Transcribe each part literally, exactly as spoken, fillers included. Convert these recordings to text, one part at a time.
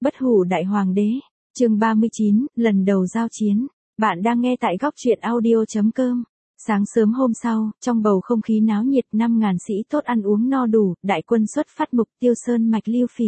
Bất hủ đại hoàng đế, chương ba mươi chín, lần đầu giao chiến. Bạn đang nghe tại góc truyện audio chấm com. Sáng sớm hôm sau, trong bầu không khí náo nhiệt, năm ngàn sĩ tốt ăn uống no đủ, đại quân xuất phát mục tiêu sơn mạch Liêu Phỉ.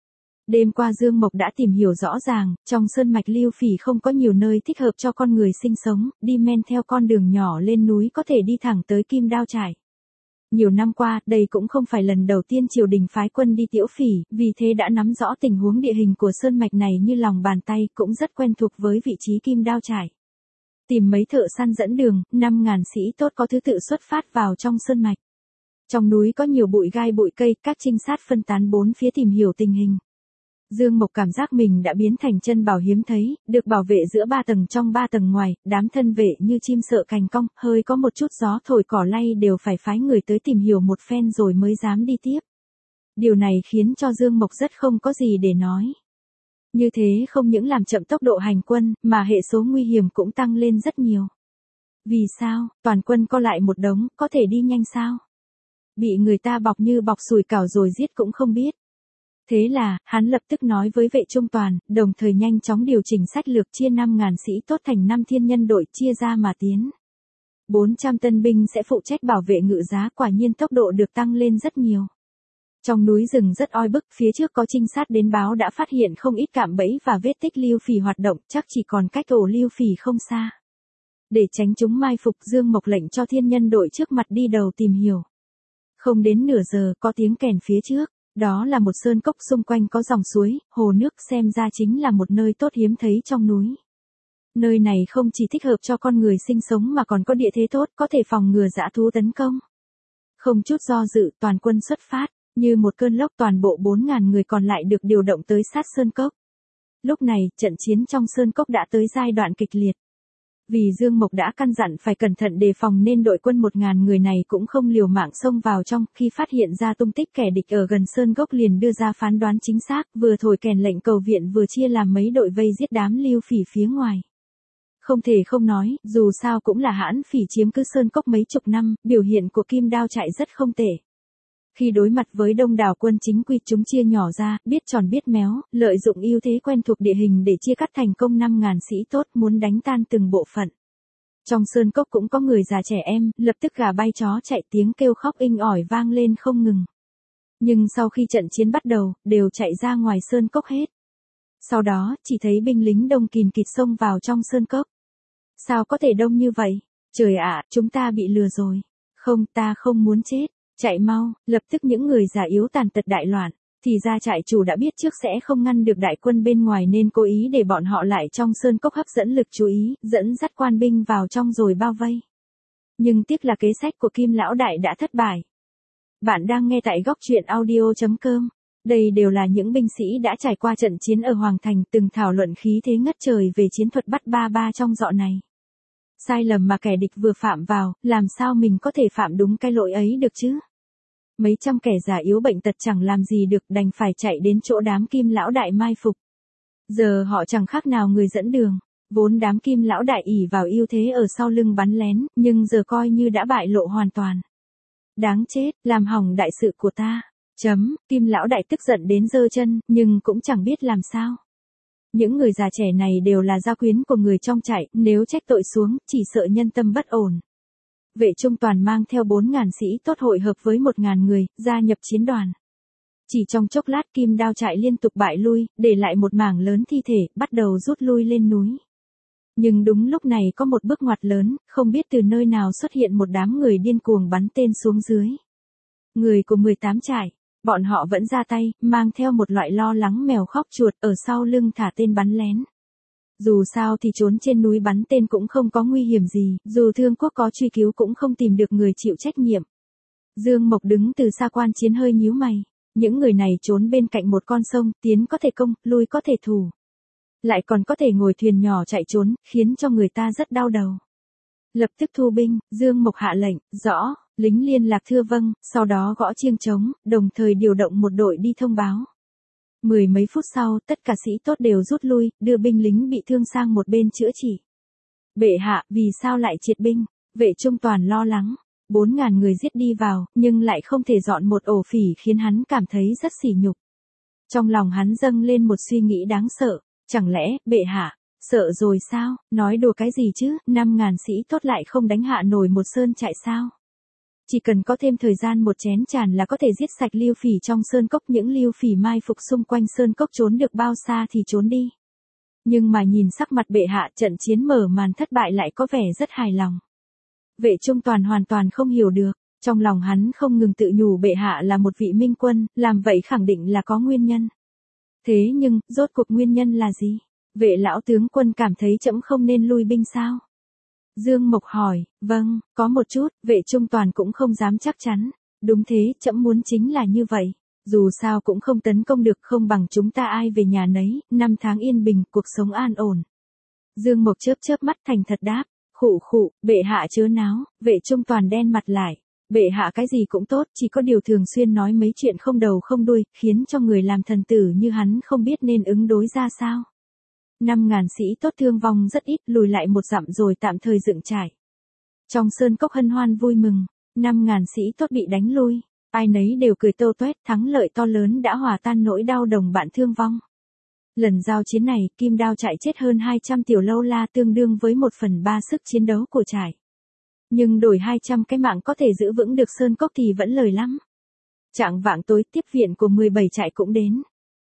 Đêm qua Dương Mộc đã tìm hiểu rõ ràng, trong sơn mạch Liêu Phỉ không có nhiều nơi thích hợp cho con người sinh sống, đi men theo con đường nhỏ lên núi có thể đi thẳng tới Kim Đao Trải. Nhiều năm qua, đây cũng không phải lần đầu tiên triều đình phái quân đi Tiễu Phỉ, vì thế đã nắm rõ tình huống địa hình của sơn mạch này như lòng bàn tay, cũng rất quen thuộc với vị trí Kim Đao Trải. Tìm mấy thợ săn dẫn đường, năm ngàn sĩ tốt có thứ tự xuất phát vào trong sơn mạch. Trong núi có nhiều bụi gai bụi cây, các trinh sát phân tán bốn phía tìm hiểu tình hình. Dương Mộc cảm giác mình đã biến thành chân bảo hiếm thấy, được bảo vệ giữa ba tầng trong ba tầng ngoài, đám thân vệ như chim sợ cành cong, hơi có một chút gió thổi cỏ lay đều phải phái người tới tìm hiểu một phen rồi mới dám đi tiếp. Điều này khiến cho Dương Mộc rất không có gì để nói. Như thế không những làm chậm tốc độ hành quân, mà hệ số nguy hiểm cũng tăng lên rất nhiều. Vì sao, toàn quân co lại một đống, có thể đi nhanh sao? Bị người ta bọc như bọc sủi cảo rồi giết cũng không biết. Thế là, hắn lập tức nói với vệ trung toàn, đồng thời nhanh chóng điều chỉnh sách lược chia năm ngàn sĩ tốt thành năm thiên nhân đội chia ra mà tiến. bốn trăm tân binh sẽ phụ trách bảo vệ ngự giá, quả nhiên tốc độ được tăng lên rất nhiều. Trong núi rừng rất oi bức, phía trước có trinh sát đến báo đã phát hiện không ít cạm bẫy và vết tích Liêu Phỉ hoạt động, chắc chỉ còn cách ổ Liêu Phỉ không xa. Để tránh chúng mai phục, Dương Mộc lệnh cho thiên nhân đội trước mặt đi đầu tìm hiểu. Không đến nửa giờ, có tiếng kèn phía trước. Đó là một sơn cốc xung quanh có dòng suối, hồ nước, xem ra chính là một nơi tốt hiếm thấy trong núi. Nơi này không chỉ thích hợp cho con người sinh sống mà còn có địa thế tốt, có thể phòng ngừa dã thú tấn công. Không chút do dự, toàn quân xuất phát, như một cơn lốc toàn bộ bốn ngàn người còn lại được điều động tới sát sơn cốc. Lúc này, trận chiến trong sơn cốc đã tới giai đoạn kịch liệt. Vì Dương Mộc đã căn dặn phải cẩn thận đề phòng nên đội quân một ngàn người này cũng không liều mạng xông vào trong, khi phát hiện ra tung tích kẻ địch ở gần sơn cốc liền đưa ra phán đoán chính xác, vừa thổi kèn lệnh cầu viện vừa chia làm mấy đội vây giết đám Liêu Phỉ phía ngoài. Không thể không nói, dù sao cũng là hãn phỉ chiếm cứ sơn cốc mấy chục năm, biểu hiện của Kim Đao Trải rất không tệ. Khi đối mặt với đông đảo quân chính quy, chúng chia nhỏ ra, biết tròn biết méo, lợi dụng ưu thế quen thuộc địa hình để chia cắt thành công năm ngàn sĩ tốt, muốn đánh tan từng bộ phận. Trong sơn cốc cũng có người già trẻ em, lập tức gà bay chó chạy, tiếng kêu khóc inh ỏi vang lên không ngừng. Nhưng sau khi trận chiến bắt đầu, đều chạy ra ngoài sơn cốc hết. Sau đó, chỉ thấy binh lính đông kìn kịt xông vào trong sơn cốc. Sao có thể đông như vậy? Trời ạ, chúng ta bị lừa rồi. Không, ta không muốn chết. Chạy mau, lập tức những người già yếu tàn tật đại loạn, thì ra trại chủ đã biết trước sẽ không ngăn được đại quân bên ngoài nên cố ý để bọn họ lại trong sơn cốc hấp dẫn lực chú ý, dẫn dắt quan binh vào trong rồi bao vây. Nhưng tiếc là kế sách của Kim Lão Đại đã thất bại. Bạn đang nghe tại góc truyện audio chấm com. Đây đều là những binh sĩ đã trải qua trận chiến ở Hoàng Thành, từng thảo luận khí thế ngất trời về chiến thuật bắt ba ba trong dọ này. Sai lầm mà kẻ địch vừa phạm vào, làm sao mình có thể phạm đúng cái lỗi ấy được chứ? Mấy trăm kẻ già yếu bệnh tật chẳng làm gì được, đành phải chạy đến chỗ đám Kim Lão Đại mai phục. Giờ họ chẳng khác nào người dẫn đường, vốn đám Kim Lão Đại ỷ vào ưu thế ở sau lưng bắn lén, nhưng giờ coi như đã bại lộ hoàn toàn. Đáng chết, làm hỏng đại sự của ta. Chấm, Kim Lão Đại tức giận đến giơ chân, nhưng cũng chẳng biết làm sao. Những người già trẻ này đều là gia quyến của người trong trại, nếu trách tội xuống, chỉ sợ nhân tâm bất ổn. Vệ trung toàn mang theo bốn ngàn sĩ tốt hội hợp với một ngàn người, gia nhập chiến đoàn. Chỉ trong chốc lát Kim Đao Trại liên tục bại lui, để lại một mảng lớn thi thể, bắt đầu rút lui lên núi. Nhưng đúng lúc này có một bước ngoặt lớn, không biết từ nơi nào xuất hiện một đám người điên cuồng bắn tên xuống dưới. Người của mười tám trại. Bọn họ vẫn ra tay, mang theo một loại lo lắng mèo khóc chuột ở sau lưng thả tên bắn lén. Dù sao thì trốn trên núi bắn tên cũng không có nguy hiểm gì, dù Thương Quốc có truy cứu cũng không tìm được người chịu trách nhiệm. Dương Mộc đứng từ xa quan chiến hơi nhíu mày. Những người này trốn bên cạnh một con sông, tiến có thể công, lui có thể thủ. Lại còn có thể ngồi thuyền nhỏ chạy trốn, khiến cho người ta rất đau đầu. Lập tức thu binh, Dương Mộc hạ lệnh, rõ. Lính liên lạc thưa vâng, sau đó gõ chiêng trống, đồng thời điều động một đội đi thông báo. Mười mấy phút sau, tất cả sĩ tốt đều rút lui, đưa binh lính bị thương sang một bên chữa trị. Bệ hạ, vì sao lại triệt binh? Vệ trung toàn lo lắng. Bốn ngàn người giết đi vào, nhưng lại không thể dọn một ổ phỉ khiến hắn cảm thấy rất sỉ nhục. Trong lòng hắn dâng lên một suy nghĩ đáng sợ, chẳng lẽ, bệ hạ, sợ rồi sao, nói đùa cái gì chứ, năm ngàn sĩ tốt lại không đánh hạ nổi một sơn trại sao? Chỉ cần có thêm thời gian một chén tràn là có thể giết sạch Liêu Phỉ trong sơn cốc, những Liêu Phỉ mai phục xung quanh sơn cốc trốn được bao xa thì trốn đi. Nhưng mà nhìn sắc mặt bệ hạ, trận chiến mở màn thất bại lại có vẻ rất hài lòng. Vệ Trung Toàn hoàn toàn không hiểu được, trong lòng hắn không ngừng tự nhủ bệ hạ là một vị minh quân, làm vậy khẳng định là có nguyên nhân. Thế nhưng, rốt cuộc nguyên nhân là gì? Vệ lão tướng quân cảm thấy trẫm không nên lui binh sao? Dương Mộc hỏi, vâng, có một chút, Vệ Trung Toàn cũng không dám chắc chắn. Đúng thế, trẫm muốn chính là như vậy. Dù sao cũng không tấn công được, không bằng chúng ta ai về nhà nấy, năm tháng yên bình, cuộc sống an ổn. Dương Mộc chớp chớp mắt thành thật đáp, khụ khụ, bệ hạ chớ náo. Vệ Trung Toàn đen mặt lại. Bệ hạ cái gì cũng tốt, chỉ có điều thường xuyên nói mấy chuyện không đầu không đuôi, khiến cho người làm thần tử như hắn không biết nên ứng đối ra sao. Năm ngàn sĩ tốt thương vong rất ít, lùi lại một dặm rồi tạm thời dựng trại. Trong sơn cốc hân hoan vui mừng, năm ngàn sĩ tốt bị đánh lui, ai nấy đều cười tâu toét, thắng lợi to lớn đã hòa tan nỗi đau đồng bạn thương vong. Lần giao chiến này, Kim Đao trại chết hơn hai trăm tiểu lâu la, tương đương với một phần ba sức chiến đấu của trại. Nhưng đổi hai trăm cái mạng có thể giữ vững được sơn cốc thì vẫn lời lắm. Chạng vạng tối, tiếp viện của mười bảy trại cũng đến.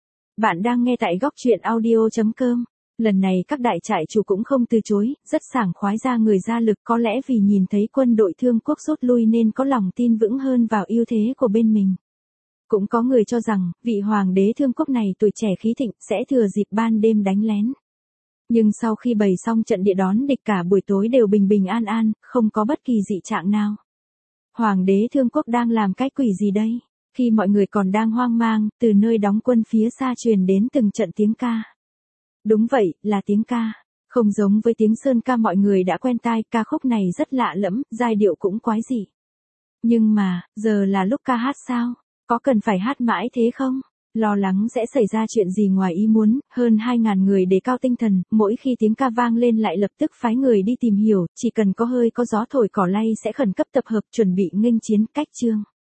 Bạn đang nghe tại góc truyện audio chấm com. Lần này các đại trại chủ cũng không từ chối, rất sảng khoái ra người ra lực, có lẽ vì nhìn thấy quân đội Thương Quốc rút lui nên có lòng tin vững hơn vào ưu thế của bên mình. Cũng có người cho rằng, vị hoàng đế Thương Quốc này tuổi trẻ khí thịnh, sẽ thừa dịp ban đêm đánh lén. Nhưng sau khi bày xong trận địa đón địch cả buổi tối đều bình bình an an, không có bất kỳ dị trạng nào. Hoàng đế Thương Quốc đang làm cái quỷ gì đây? Khi mọi người còn đang hoang mang, từ nơi đóng quân phía xa truyền đến từng trận tiếng ca. Đúng vậy, là tiếng ca. Không giống với tiếng sơn ca mọi người đã quen tai, ca khúc này rất lạ lẫm, giai điệu cũng quái dị. Nhưng mà, giờ là lúc ca hát sao? Có cần phải hát mãi thế không? Lo lắng sẽ xảy ra chuyện gì ngoài ý muốn, hơn hai ngàn người đề cao tinh thần, mỗi khi tiếng ca vang lên lại lập tức phái người đi tìm hiểu, chỉ cần có hơi có gió thổi cỏ lay sẽ khẩn cấp tập hợp chuẩn bị nghênh chiến. Cách chương